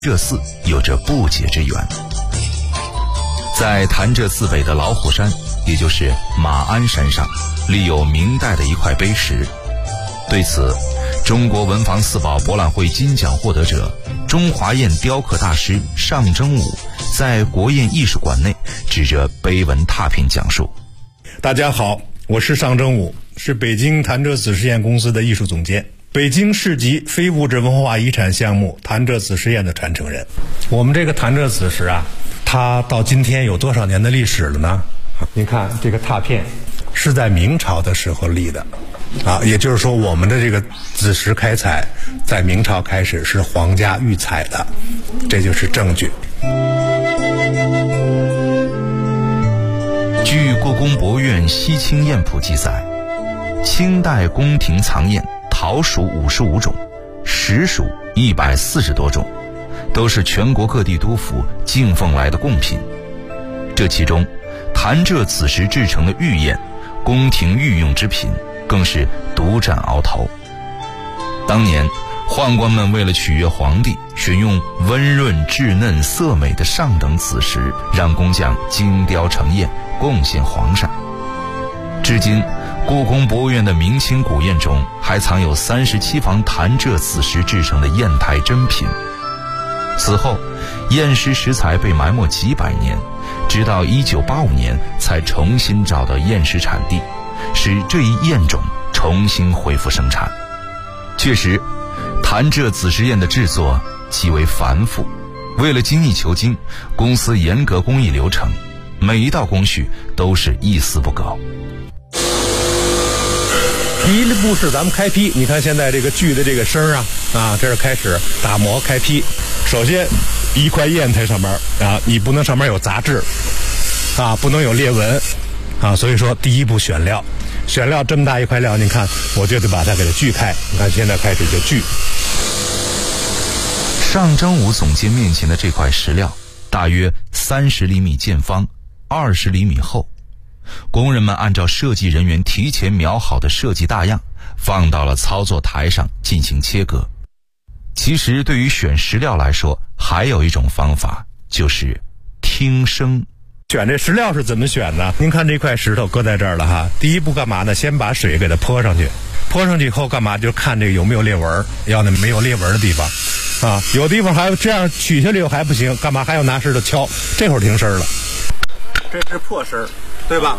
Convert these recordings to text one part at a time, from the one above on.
浙寺有着不解之缘。在潭柘寺北的老虎山，也就是马鞍山上，立有明代的一块碑石。对此，中国文房四宝博览会金奖获得者、中华砚雕刻大师尚征武在国砚艺术馆内指着碑文拓片讲述： 大家好，我是尚征武，是北京潭柘子实验公司的艺术总监，北京市级非物质文化遗产项目潭柘子实验的传承人。我们这个潭柘子石啊，它到今天有多少年的历史了呢？您看这个拓片是在明朝的时候立的也就是说我们的这个子石开采在明朝开始是皇家御采的，这就是证据。 据故宫博物院西清砚谱记载，清代宫廷藏砚陶属55种，石属140多种，都是全国各地督府进奉来的贡品。这其中，潭柘子石制成的玉砚，宫廷御用之品，更是独占鳌头。当年，宦官们为了取悦皇帝，选用温润稚嫩色美的上等子石，让工匠精雕成砚，贡献皇上。至今，故宫博物院的明清古砚中还藏有37方潭柘子石制成的砚台珍品。此后，砚石石材被埋没几百年，直到1985年才重新找到砚石产地，使这一砚种重新恢复生产。确实，潭柘子石砚的制作极为繁复，为了精益求精，公司严格工艺流程，每一道工序都是一丝不苟。 第一步是咱们开坯，你看现在这个锯的这个声这是开始打磨开坯。首先一块砚台上面你不能上面有杂质不能有裂纹所以说第一步选料这么大一块料，你看我就得把它给它锯开。你看现在开始就锯。 尚征武总监面前的这块石料大约30厘米见方，20厘米厚。工人们按照设计人员提前描好的设计大样，放到了操作台上进行切割。其实对于选石料来说，还有一种方法，就是听声。 选这石料是怎么选呢？您看这块石头搁在这儿了第一步干嘛呢？先把水给它泼上去，泼上去以后干嘛？就看这个有没有裂纹，要那没有裂纹的地方有地方还有这样取下来又还不行，干嘛还要拿石头敲？这会儿听声了，这是破声，对吧？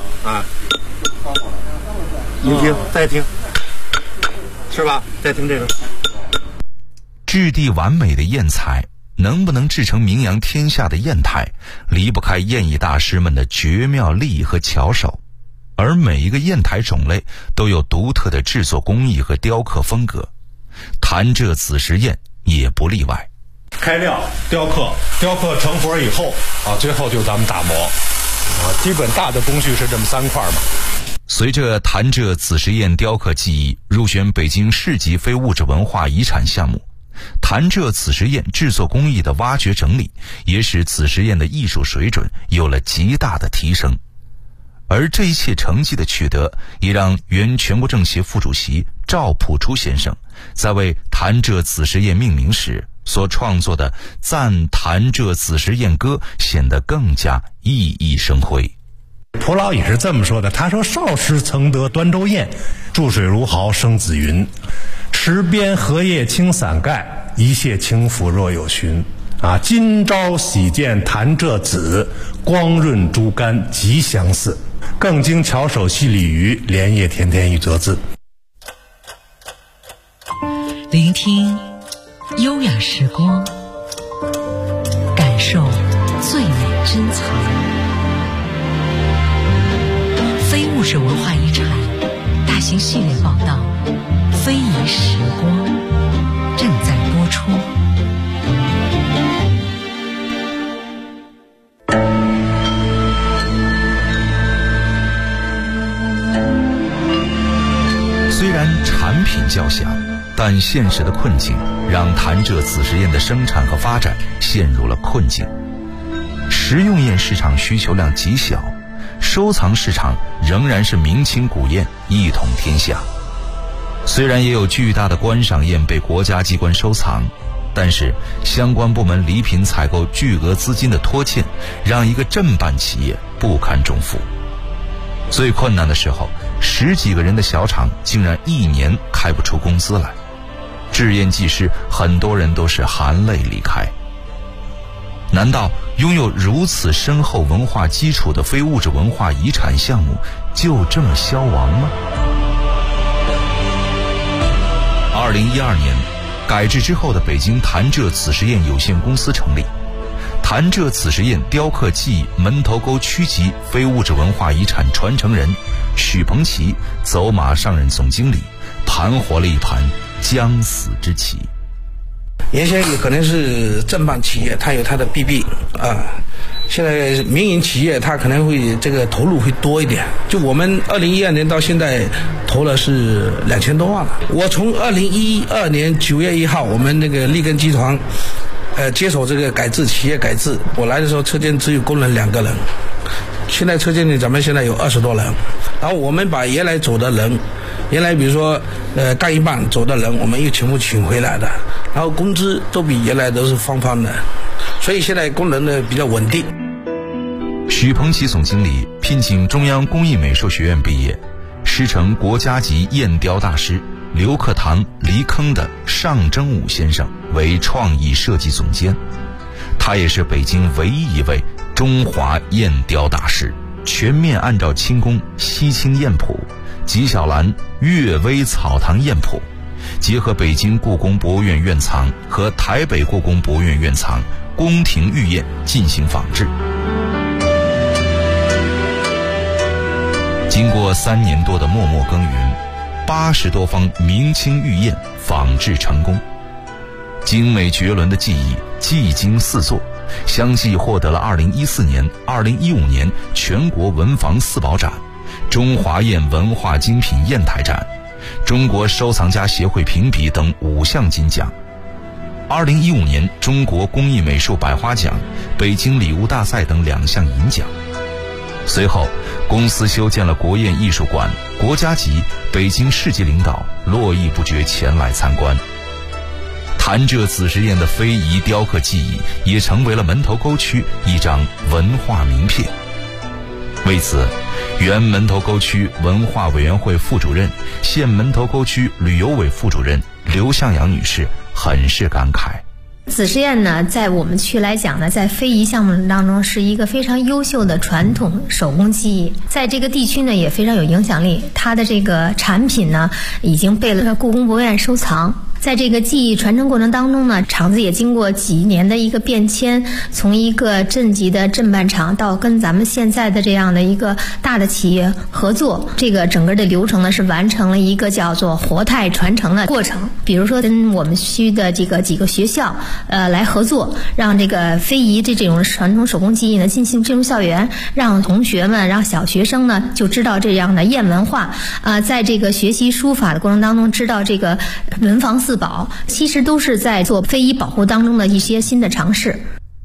您听，再听，是吧？再听这个。 质地完美的砚材能不能制成名扬天下的砚台，离不开砚艺大师们的绝妙技艺和巧手。而每一个砚台种类都有独特的制作工艺和雕刻风格，潭柘子石砚也不例外。 开料、雕刻成活以后最后就咱们打磨基本大的工序是这么3块嘛。 随着潭柘子石砚雕刻技艺入选北京市级非物质文化遗产项目，潭柘子石砚制作工艺的挖掘整理，也使子石砚的艺术水准有了极大的提升。而这一切成绩的取得，也让原全国政协副主席赵朴初先生在为潭柘子石砚命名时所创作的《赞潭柘子石砚歌》显得更加熠熠生辉。 蒲老也是这么说的，他说：少时曾得端州砚，注水如毫生紫云，池边荷叶青伞盖，一泻轻浮若有寻今朝喜见潭柘子，光润珠干极相似，更经巧手细鲤鱼，莲叶田田一则字。 聆听优雅时光，感受最美珍藏。非物质文化遗产大型系列报道《非遗时光》正在播出。 虽然产品较小，但现实的困境让潭柘子石砚的生产和发展陷入了困境。实用砚市场需求量极小，收藏市场仍然是明清古砚一统天下。虽然也有巨大的观赏砚被国家机关收藏， 但是相关部门礼品采购巨额资金的拖欠，让一个镇办企业不堪重负。最困难的时候，10几个人的小厂竟然1年开不出工资来。制宴技师很多人都是含泪离开。难道拥有如此深厚文化基础的非物质文化遗产项目就这么消亡吗？2012年，改制之后的北京潭柘紫石宴有限公司成立，潭柘紫石宴雕刻技艺门头沟区级非物质文化遗产传承人许鹏奇走马上任总经理，盘活了一盘将死之棋。 原先也可能是正办企业，它有它的弊病啊。现在民营企业它可能会这个投入会多一点。就我们2012年到现在投了是2000多万了。我从2012年9月1号，我们那个利根集团接手这个改制企业改制，我来的时候车间只有工人2个人，现在车间里咱们现在有20多人。然后我们把原来走的人，原来比如说干一半走的人，我们又全部请回来的，然后工资都比原来都是翻番的，所以现在工人呢比较稳定。 许鹏奇总经理聘请中央工艺美术学院毕业，师承国家级砚雕大师刘克堂、黎坑的尚征武先生为创意设计总监。他也是北京唯一一位中华砚雕大师，全面按照清宫西清砚谱、纪晓岚阅微草堂砚谱，结合北京故宫博物院院藏和台北故宫博物院院藏宫廷御砚进行仿制。经过3年多的默默耕耘，80多方明清御砚仿制成功，精美绝伦的技艺技惊四座，相继获得了2014年、2015年全国文房4宝展、中华砚文化精品砚台展、中国收藏家协会评比等5项金奖。2015年中国工艺美术百花奖、北京礼物大赛等2项银奖。随后公司修建了国砚艺术馆，国家级、北京市级领导络绎不绝前来参观。潭柘紫石宴的非遗雕刻技艺也成为了门头沟区一张文化名片。为此，原门头沟区文化委员会副主任、现门头沟区旅游委副主任刘向阳女士很是感慨。 紫石宴呢，在我们区来讲呢，在非遗项目当中是一个非常优秀的传统手工技艺，在这个地区呢也非常有影响力。它的这个产品呢，已经被了故宫博物院收藏。在这个技艺传承过程当中呢，厂子也经过几年的一个变迁，从一个镇级的镇办厂到跟咱们现在的这样的一个大的企业合作，这个整个的流程呢是完成了一个叫做活态传承的过程。比如说跟我们区的这个几个学校来合作，让这个非遗这种传统手工技艺呢进入校园，让同学们让小学生呢就知道这样的砚文化在这个学习书法的过程当中知道这个文房4宝，其实都是在做非遗保护当中的一些新的尝试。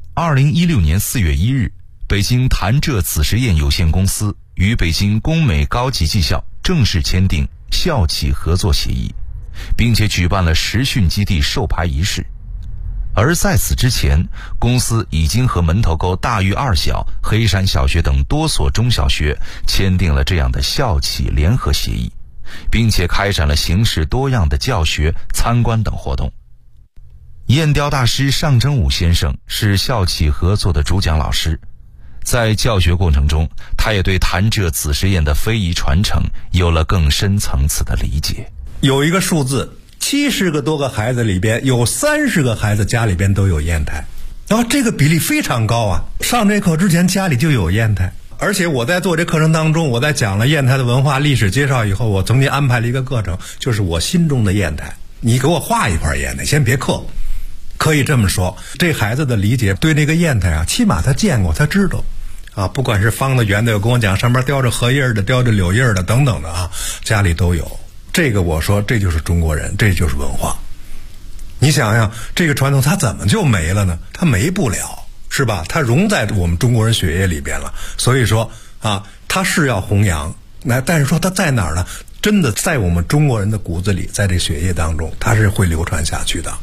2016年4月1日，北京潭柘紫石宴有限公司与北京工美高级技校正式签订校企合作协议，并且举办了实训基地授牌仪式。而在此之前，公司已经和门头沟大峪2小、黑山小学等多所中小学签订了这样的校企联合协议，并且开展了形式多样的教学、参观等活动。砚雕大师尚征武先生是校企合作的主讲老师，在教学过程中，他也对潭柘紫石宴的非遗传承有了更深层次的理解。 有一个数字，70个多个孩子里边有30个孩子家里边都有砚台，然后这个比例非常高啊！上这课之前家里就有砚台。而且我在做这课程当中，我在讲了砚台的文化历史介绍以后，我曾经安排了一个课程，就是我心中的砚台，你给我画一块砚台，先别刻。可以这么说，这孩子的理解对那个砚台起码他见过，他知道不管是方的圆的，有跟我讲上面雕着荷叶的、雕着柳叶的等等的家里都有。这个我说这就是中国人，这就是文化。你想想这个传统它怎么就没了呢？它没不了，是吧？它融在我们中国人血液里边了。所以说它是要弘扬，但是说它在哪儿呢？真的在我们中国人的骨子里，在这血液当中，它是会流传下去的。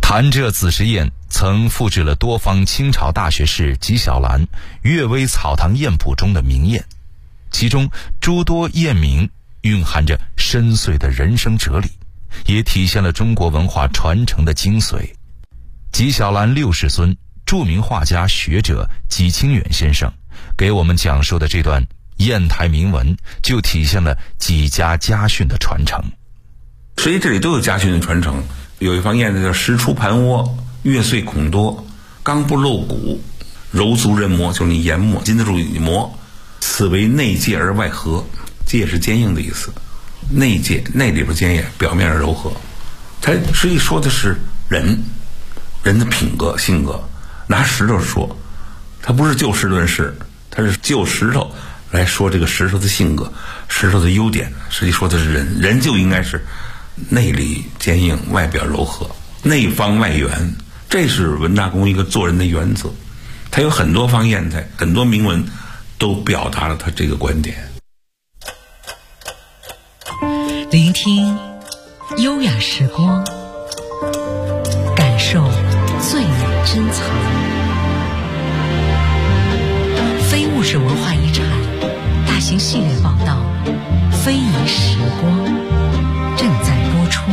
潭柘子时宴曾复制了多方清朝大学士纪晓岚《阅微草堂宴谱》中的名宴，其中诸多宴名蕴含着深邃的人生哲理，也体现了中国文化传承的精髓。纪晓岚6世孙、著名画家学者纪清远先生给我们讲述的这段砚台铭文，就体现了纪家家训的传承。 实际这里都有家训的传承。有一方砚台叫石出盘窝，月碎孔多，刚不露骨，柔足人磨，就是你研磨，经得住你磨。此为内戒而外和，戒是坚硬的意思，内戒内里边坚硬，表面柔和。它实际说的是人的品格性格。拿石头说，它不是就事论事，它是就石头来说这个石头的性格，石头的优点。实际说的是人就应该是内里坚硬，外表柔和，内方外圆，这是文大公一个做人的原则。他有很多方砚台，很多铭文都表达了他这个观点。 聆听优雅时光，感受最美珍藏。非物质文化遗产大型系列报道《非遗时光》正在播出。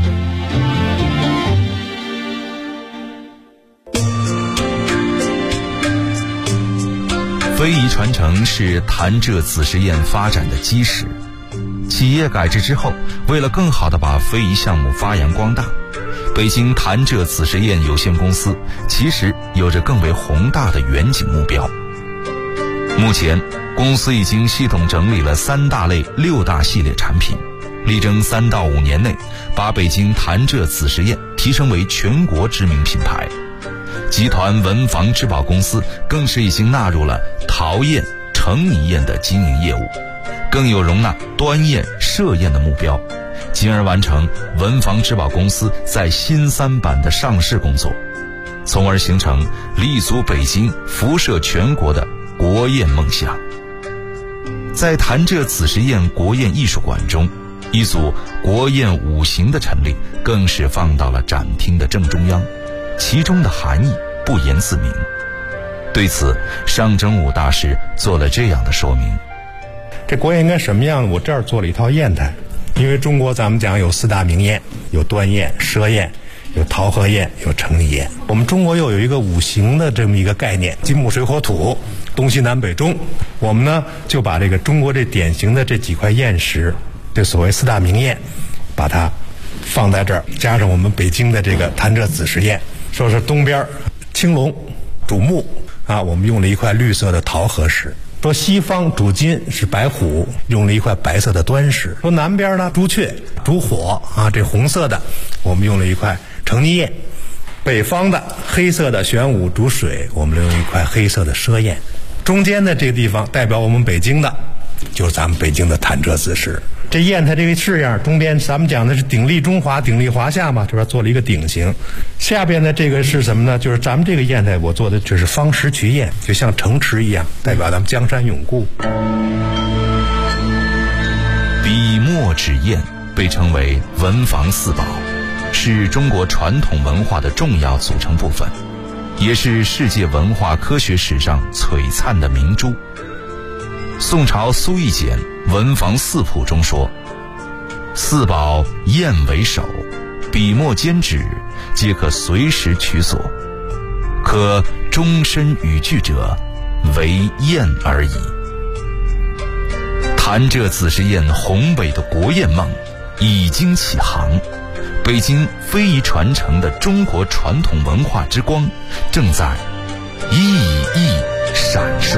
非遗传承是潭柘子时宴发展的基石。企业改制之后，为了更好地把非遗项目发扬光大，北京潭柘子时宴有限公司其实有着更为宏大的远景目标。目前，公司已经系统整理了3大类6大系列产品，力争3到5年内把北京潭柘子时宴提升为全国知名品牌。集团文房织宝公司更是已经纳入了陶砚、成泥砚的经营业务，更有容纳端砚、设砚的目标，进而完成文房织宝公司在新3板的上市工作，从而形成立足北京、辐射全国的国砚梦想。在潭柘子时宴国砚艺术馆中，一组国砚5形的陈列更是放到了展厅的正中央，其中的含义不言自明。对此，尚征武大师做了这样的说明。 这国砚应该什么样？我这儿做了一套砚台，因为中国咱们讲有4大名砚，有端砚、赊砚，有陶褐砚，有成泥砚。我们中国又有一个5行的这么一个概念，金木水火土，东西南北中。我们呢就把这个中国这典型的这几块砚石，这所谓4大名砚，把它放在这儿，加上我们北京的这个潭柘子时宴，说是东边青龙主木啊，我们用了一块绿色的陶褐石。说西方主金是白虎，用了一块白色的端石。说南边呢朱雀主火啊，这红色的我们用了一块成泥砚。北方的黑色的玄武主水，我们用一块黑色的赊砚。中间的这个地方代表我们北京的，就是咱们北京的潭柘子时。这砚台这个式样，中边咱们讲的是鼎立中华，鼎立华夏嘛，这边做了一个鼎形。下边的这个是什么呢？就是咱们这个砚台我做的就是方石渠砚，就像城池一样，代表咱们江山永固。 笔墨纸砚被称为文房4宝，是中国传统文化的重要组成部分，也是世界文化科学史上璀璨的明珠。宋朝苏轶简《文房4谱》中说：“4宝砚为首，笔墨笺纸皆可随时取所，可终身语句者，为砚而已。”潭柘子时宴宏伟的国砚梦已经起航，北京非遗传承的中国传统文化之光正在熠熠闪烁。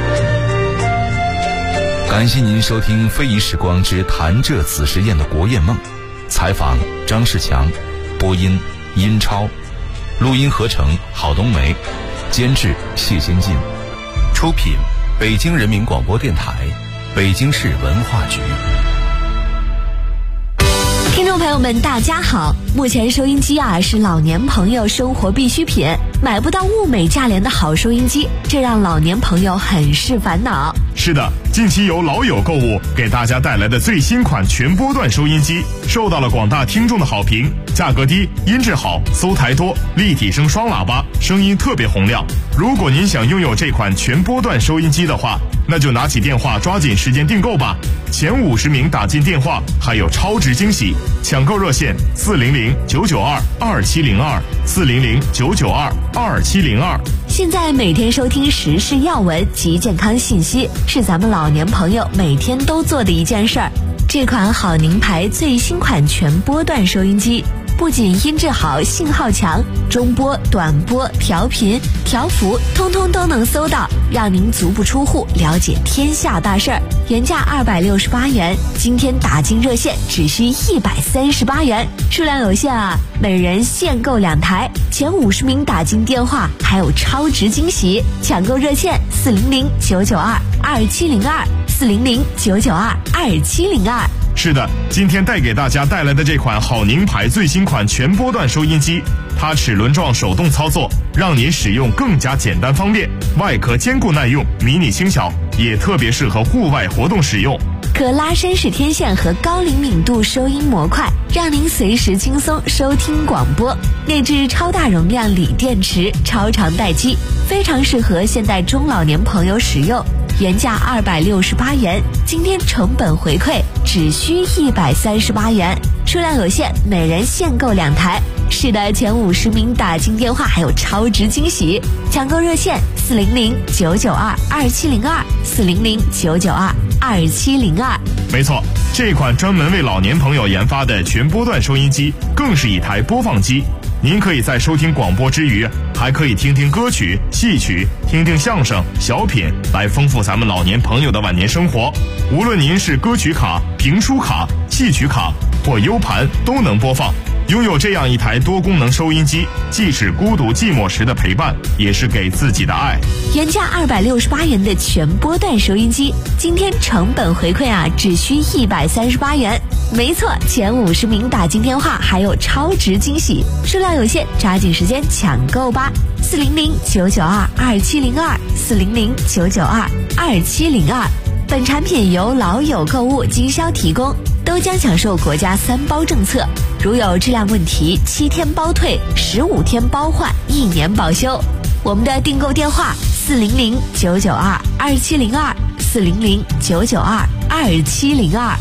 感谢您收听《非遗时光之潭柘子时宴的国砚梦》，采访张世强，播音殷超，录音合成郝冬梅，监制谢先进，出品北京人民广播电台、北京市文化局。 听众朋友们，大家好， 目前收音机啊是老年朋友生活必需品，买不到物美价廉的好收音机，这让老年朋友很是烦恼。 是的，近期由老友购物给大家带来的最新款全波段收音机，受到了广大听众的好评，价格低，音质好，搜台多，立体声双喇叭，声音特别洪亮。如果您想拥有这款全波段收音机的话，那就拿起电话抓紧时间订购吧。前50名打进电话还有超值惊喜，抢购热线400-992-2702，400-992-2702。 现在每天收听时事要闻及健康信息，是咱们老年朋友每天都做的一件事儿。这款好宁牌最新款全波段收音机，不仅音质好，信号强，中波、短波、调频、调幅通通都能搜到，让您足不出户了解天下大事儿。原价268元，今天打进热线只需138元，数量有限啊，每人限购2台，前50名打进电话还有超值惊喜。抢购热线400-992-2702，400-992-2702。 是的，今天带给大家带来的这款好宁牌最新款全波段收音机，它齿轮状手动操作，让您使用更加简单方便，外壳坚固耐用，迷你轻巧，也特别适合户外活动使用。 可拉伸式天线和高灵敏度收音模块，让您随时轻松收听广播。内置超大容量锂电池，超长待机，非常适合现代中老年朋友使用。原价268元，今天成本回馈只需138元，数量有限，每人限购2台。是的，前50名打进电话还有超值惊喜。抢购热线400-992-2702，400-992-2702。 没错，这款专门为老年朋友研发的全波段收音机更是一台播放机。您可以在收听广播之余，还可以听听歌曲、戏曲，听听相声、小品，来丰富咱们老年朋友的晚年生活。无论您是歌曲卡、评书卡、戏曲卡或 U 盘，都能播放。拥有这样一台多功能收音机，既是孤独寂寞时的陪伴，也是给自己的爱。 原价268元的全波段收音机，今天成本回馈啊，只需138元。没错，前50名打进电话还有超值惊喜，数量有限，抓紧时间抢购吧。400-992-2702，400-992-2702。本产品由老友购物经销提供，都将享受国家3包政策，如有质量问题7天包退，15天包换，1年保修。我们的订购电话400-992-2702，400-992-2702。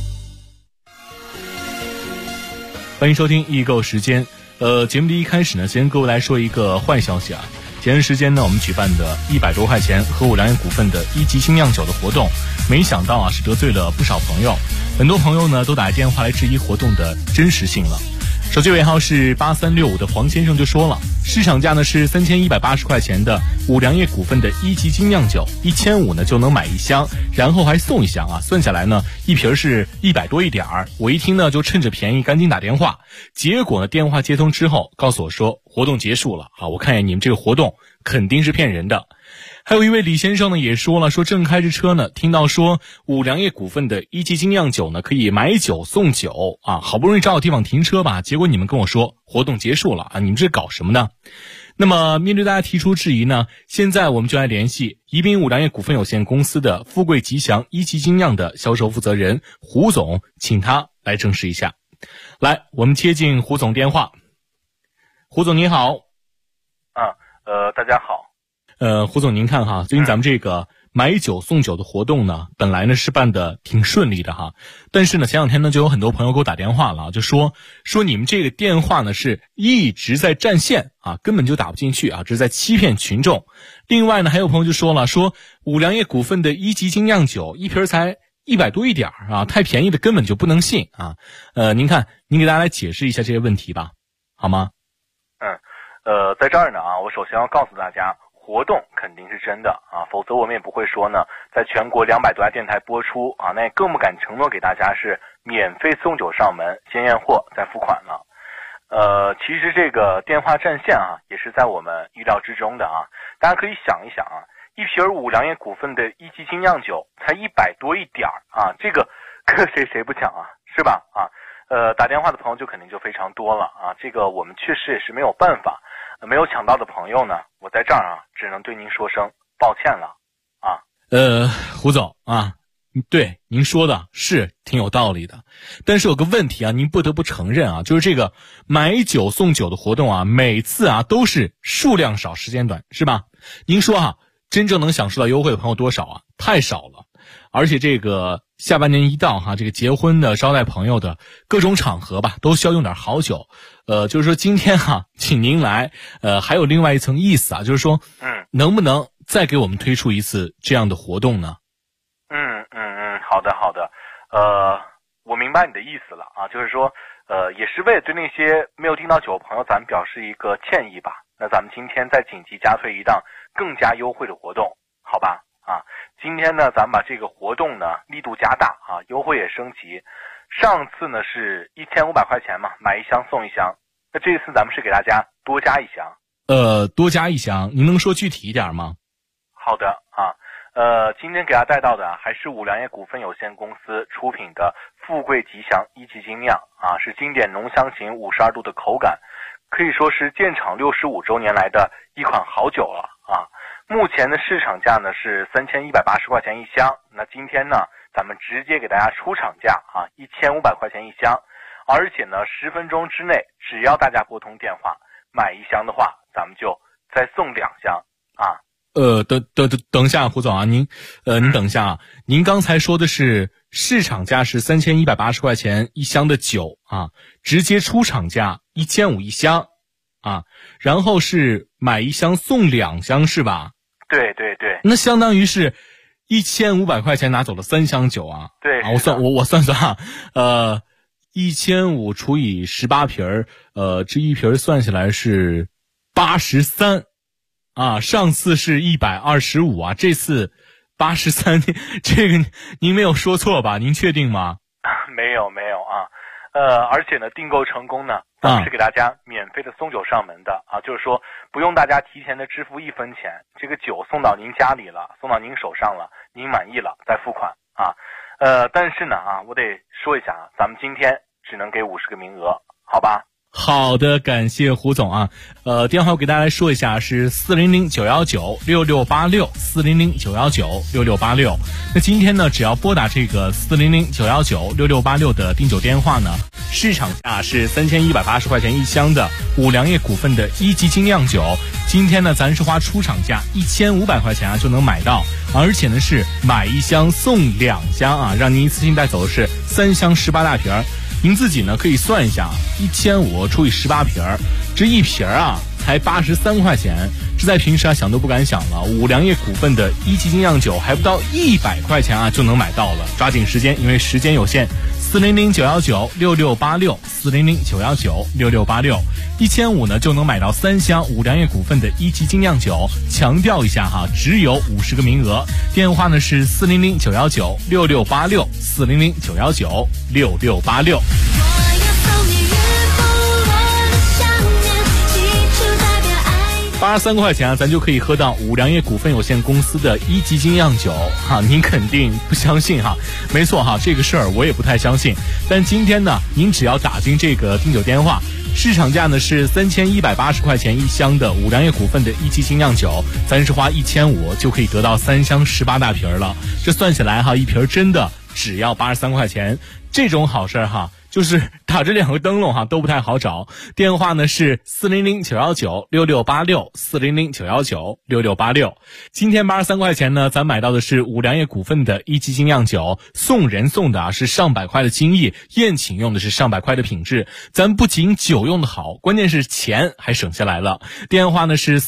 欢迎收听易购时间。节目的一开始呢，先各位来说一个坏消息啊。前段时间呢，我们举办的100多块钱和五粮液股份的1级精酿酒的活动，没想到啊是得罪了不少朋友，很多朋友呢都打电话来质疑活动的真实性了。手机尾号是8365的黄先生就说了，市场价呢是3180块钱的五粮液股份的1级精酿酒，1500呢就能买1箱，然后还送1箱啊，算下来呢一瓶是100多一点儿。我一听呢就趁着便宜赶紧打电话，结果呢电话接通之后告诉我说活动结束了啊，我看见你们这个活动肯定是骗人的。还有一位李先生呢也说了，说正开着车呢，听到说五粮液股份的1级精酿酒呢可以买酒送酒啊，好不容易找到地方停车吧，结果你们跟我说活动结束了啊，你们这搞什么呢？那么面对大家提出质疑呢，现在我们就来联系宜宾五粮液股份有限公司的富贵吉祥1级精酿的销售负责人胡总，请他来证实一下。来，我们接进胡总电话。胡总您好。 大家好。 胡总您看哈，最近咱们这个买酒送酒的活动呢，本来呢是办的挺顺利的哈，但是呢前两天呢就有很多朋友给我打电话了，就说你们这个电话呢是一直在占线啊，根本就打不进去啊，这是在欺骗群众。另外呢还有朋友就说了，说五粮液股份的1级精酿酒一瓶才100多一点啊，太便宜的根本就不能信啊。您看您给大家来解释一下这些问题吧，好吗？ 在这儿呢啊，我首先要告诉大家，活动肯定是真的啊，否则我们也不会说呢，在全国200多家电台播出啊，那也更不敢承诺给大家是免费送酒上门，先验货再付款了。其实这个电话占线啊，也是在我们预料之中的啊。大家可以想一想啊，一瓶五粮液股份的1级精酿酒才100多一点啊，这个搁谁不抢啊，是吧？啊， 打电话的朋友就肯定就非常多了啊，这个我们确实也是没有办法，没有抢到的朋友呢，我在这儿啊，只能对您说声抱歉了啊。 胡总啊，对您说的是挺有道理的，但是有个问题啊，您不得不承认啊，就是这个买酒送酒的活动啊，每次啊都是数量少时间短，是吧？您说啊，真正能享受到优惠的朋友多少啊？太少了。而且这个下半年一到哈，这个结婚的、招待朋友的各种场合吧，都需要用点好酒。就是说今天哈，请您来，还有另外一层意思啊，就是说，能不能再给我们推出一次这样的活动呢？ 好的，我明白你的意思了啊，就是说，也是为了对那些没有订到酒的朋友，咱们表示一个歉意吧。那咱们今天再紧急加推一档更加优惠的活动，好吧？啊，今天呢，咱们把这个活动呢力度加大啊，优惠也升级。上次呢是1500块钱嘛，买一箱送一箱。那这一次咱们是给大家多加一箱。 多加一箱，您能说具体一点吗？ 好的啊。今天给大家带到的还是五粮液股份有限公司出品的富贵吉祥一级精酿啊，是经典浓香型52度的口感，可以说是建厂65周年来的一款好酒了啊。目前的市场价呢是3180块钱一箱，那今天呢咱们直接给大家出厂价啊1500块钱一箱，而且呢10分钟之内只要大家拨通电话买一箱的话，咱们就再送2箱啊。 等一下，胡总啊，您等一下啊，您刚才说的是市场价是3180块钱一箱的酒啊，直接出厂价1500一箱啊，然后是买一箱送2箱是吧？ 对， 那相当于是1500块钱拿走了3箱酒啊。 对啊，我算啊，1500除以18瓶这一瓶算下来是83。啊，上次是125啊，这次83，这个您没有说错吧？您确定吗？ 没有啊，而且呢，订购成功呢，咱们是给大家免费的送酒上门的啊，就是说不用大家提前的支付1分钱，这个酒送到您家里了，送到您手上了，您满意了再付款啊。但是呢啊，我得说一下啊，咱们今天只能给50个名额，好吧？ 好的，感谢胡总啊。电话我给大家来说一下是400-919-6686，400-919-6686。那今天呢，只要拨打这个400-919-6686的订酒电话呢，市场价是3180块钱一箱的五粮液股份的1级精酿酒，今天呢咱是花出厂价1500块钱啊就能买到，而且呢是买一箱送2箱啊，让您一次性带走的是3箱18大瓶。您自己呢可以算一下，1500除以18瓶，这一瓶啊才83块钱，这在平时啊想都不敢想了。五粮液股份的1级精酿酒还不到100块钱啊就能买到了，抓紧时间，因为时间有限。400-919-6686，400-919-6686，1500呢就能买到3箱五粮液股份的1级精酿酒。强调一下哈，只有50个名额。电话呢是400-919-6686，400-919-6686。83块钱啊，咱就可以喝到五粮液股份有限公司的1级精酿酒哈，您肯定不相信哈？没错哈，这个事儿我也不太相信。但今天呢，您只要打进这个订酒电话，市场价呢是3180块钱一箱的五粮液股份的1级精酿酒，咱是花1500就可以得到3箱18大瓶了。这算起来哈，一瓶真的只要83块钱，这种好事哈。就是打这2个灯笼哈都不太好找，电话呢是400-919-6686，400-919-6686。今天83块钱呢，咱买到的是五粮液股份的1级精酿酒，送人送的是上百块的精益，宴请用的是上百块的品质，咱不仅酒用的好，关键是钱还省下来了。电话呢是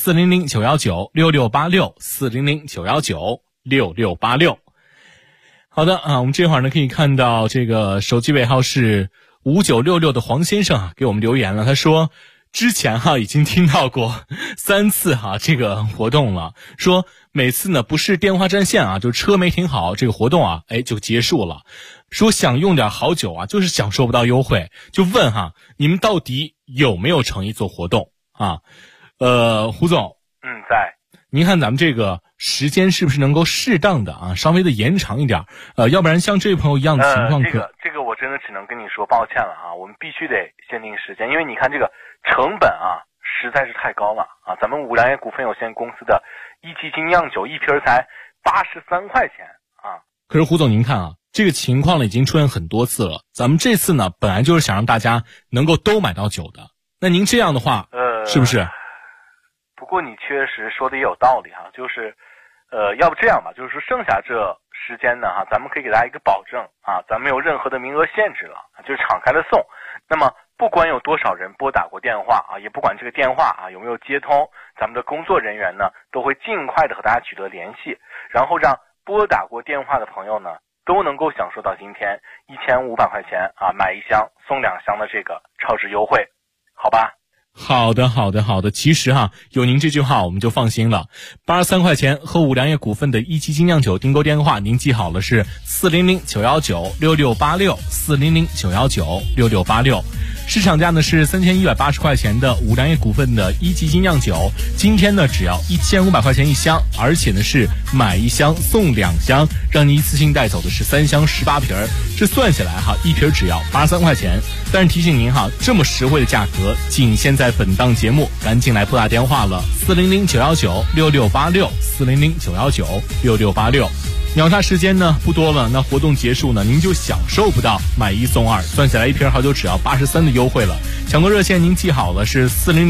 400-919-6686，400-919-6686。好的啊，我们这会儿呢可以看到这个手机尾号是5966的黄先生啊给我们留言了，他说之前哈已经听到过3次哈这个活动了，说每次呢不是电话占线啊，就车没停好，这个活动啊就结束了。说想用点好酒啊，就是享受不到优惠，就问哈你们到底有没有诚意做活动啊？胡总， 在。 您看咱们这个时间是不是能够适当的啊稍微的延长一点？要不然像这位朋友一样的情况这个我真的只能跟你说抱歉了啊，我们必须得限定时间，因为你看这个成本啊实在是太高了啊。咱们五粮液股份有限公司的一级精酿酒一瓶才83块钱啊。 可是胡总您看啊，这个情况呢已经出现很多次了，咱们这次呢本来就是想让大家能够都买到酒的，那您这样的话是不是？ 不过你确实说的也有道理哈，就是要不这样吧，就是说剩下这时间呢哈，咱们可以给大家一个保证啊，咱没有任何的名额限制了，就是敞开了送。那么不管有多少人拨打过电话啊，也不管这个电话啊有没有接通，咱们的工作人员呢都会尽快的和大家取得联系，然后让拨打过电话的朋友呢都能够享受到今天1500块钱啊买1箱送2箱的这个超值优惠，好吧？ 好的，其实哈，有您这句话我们就放心了。83块钱和五粮液股份的一期精酿酒订购电话，您记好了是400-919-6686，400-919-6686。市场价呢是3180块钱的五粮液股份的一级精酿酒，今天呢只要1500块钱1箱，而且呢是买1箱送2箱，让您一次性带走的是3箱18瓶，这算下来哈，一瓶只要83块钱。但是提醒您哈，这么实惠的价格仅限在本档节目，赶紧来拨打电话了，400-919-6686，400-919-6686。秒杀时间呢不多了，那活动结束呢，您就享受不到买1送2，算下来一瓶好酒只要83的优惠了。抢购热线您记好了是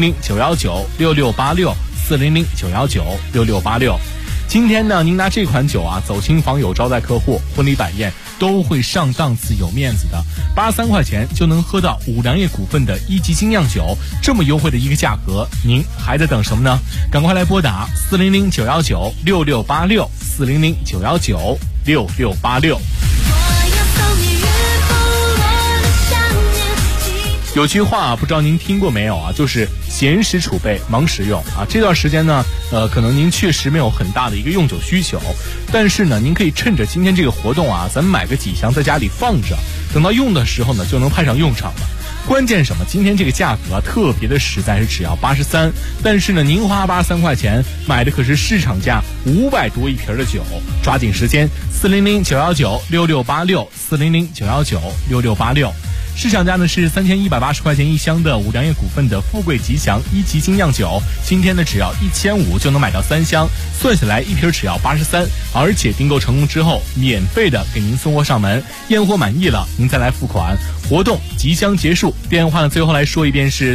400-919-6686，400-919-6686。今天呢，您拿这款酒啊走亲访友、招待客户、婚礼摆宴都会上档次、有面子的。83块钱就能喝到五粮液股份的一级精酿酒，这么优惠的一个价格，您还在等什么呢？赶快来拨打400-919-6686，400-919-6686。有句话不知道您听过没有啊，就是闲时储备，忙时用啊。这段时间呢，可能您确实没有很大的一个用酒需求，但是呢，您可以趁着今天这个活动啊，咱们买个几箱在家里放着，等到用的时候呢，就能派上用场了。关键什么？今天这个价格啊，特别的实在，是只要83，但是呢，您花83块钱买的可是市场价500多一瓶的酒，抓紧时间，400-919-6686，400-919-6686。市场价呢是3180块钱1箱的五粮液股份的富贵吉祥一级精酿酒，今天呢只要1500就能买到3箱，算下来一瓶只要83，而且订购成功之后免费的给您送货上门，验货满意了您再来付款。活动即将结束，电话呢最后来说一遍是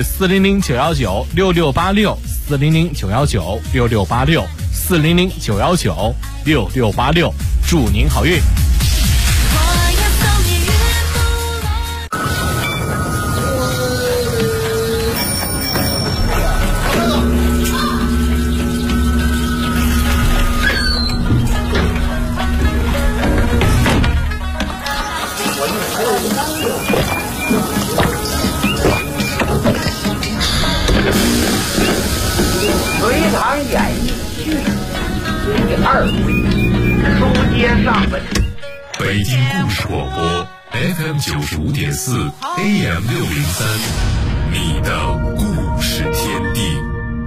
400-919-6686，400-919-6686，400-919-6686，祝您好运。 隋唐演义剧第2回，书接上文。 北京故事广播 FM 95.4 AM 603，你的故事天地。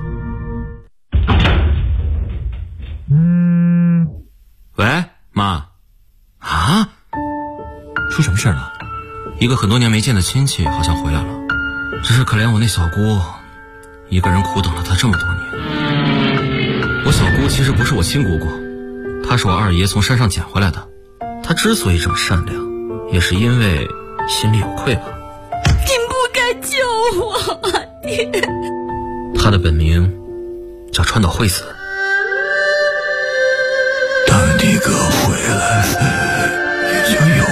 喂，妈。啊？出什么事了？一个很多年没见的亲戚好像回来了，只是可怜我那小姑，一个人苦等了她这么多年。我小姑其实不是我亲姑姑，她是我二爷从山上捡回来的。她之所以这么善良，也是因为心里有愧吧。 你不该救我，爹。 她的本名叫川岛惠子。 等你哥回来，你就有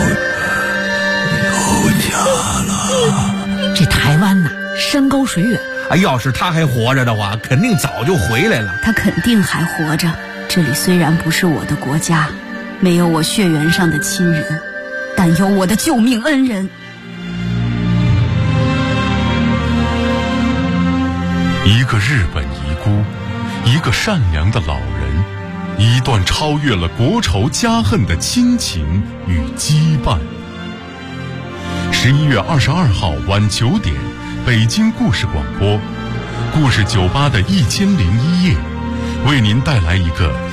家了。 这台湾呐，山高水远。 要是他还活着的话，肯定早就回来了。 他肯定还活着。这里虽然不是我的国家，没有我血缘上的亲人，但有我的救命恩人。 一个日本遗孤，一个善良的老人，一段超越了国仇家恨的亲情与羁绊。11月22号晚9点，北京故事广播，故事酒吧的1001夜，为您带来一个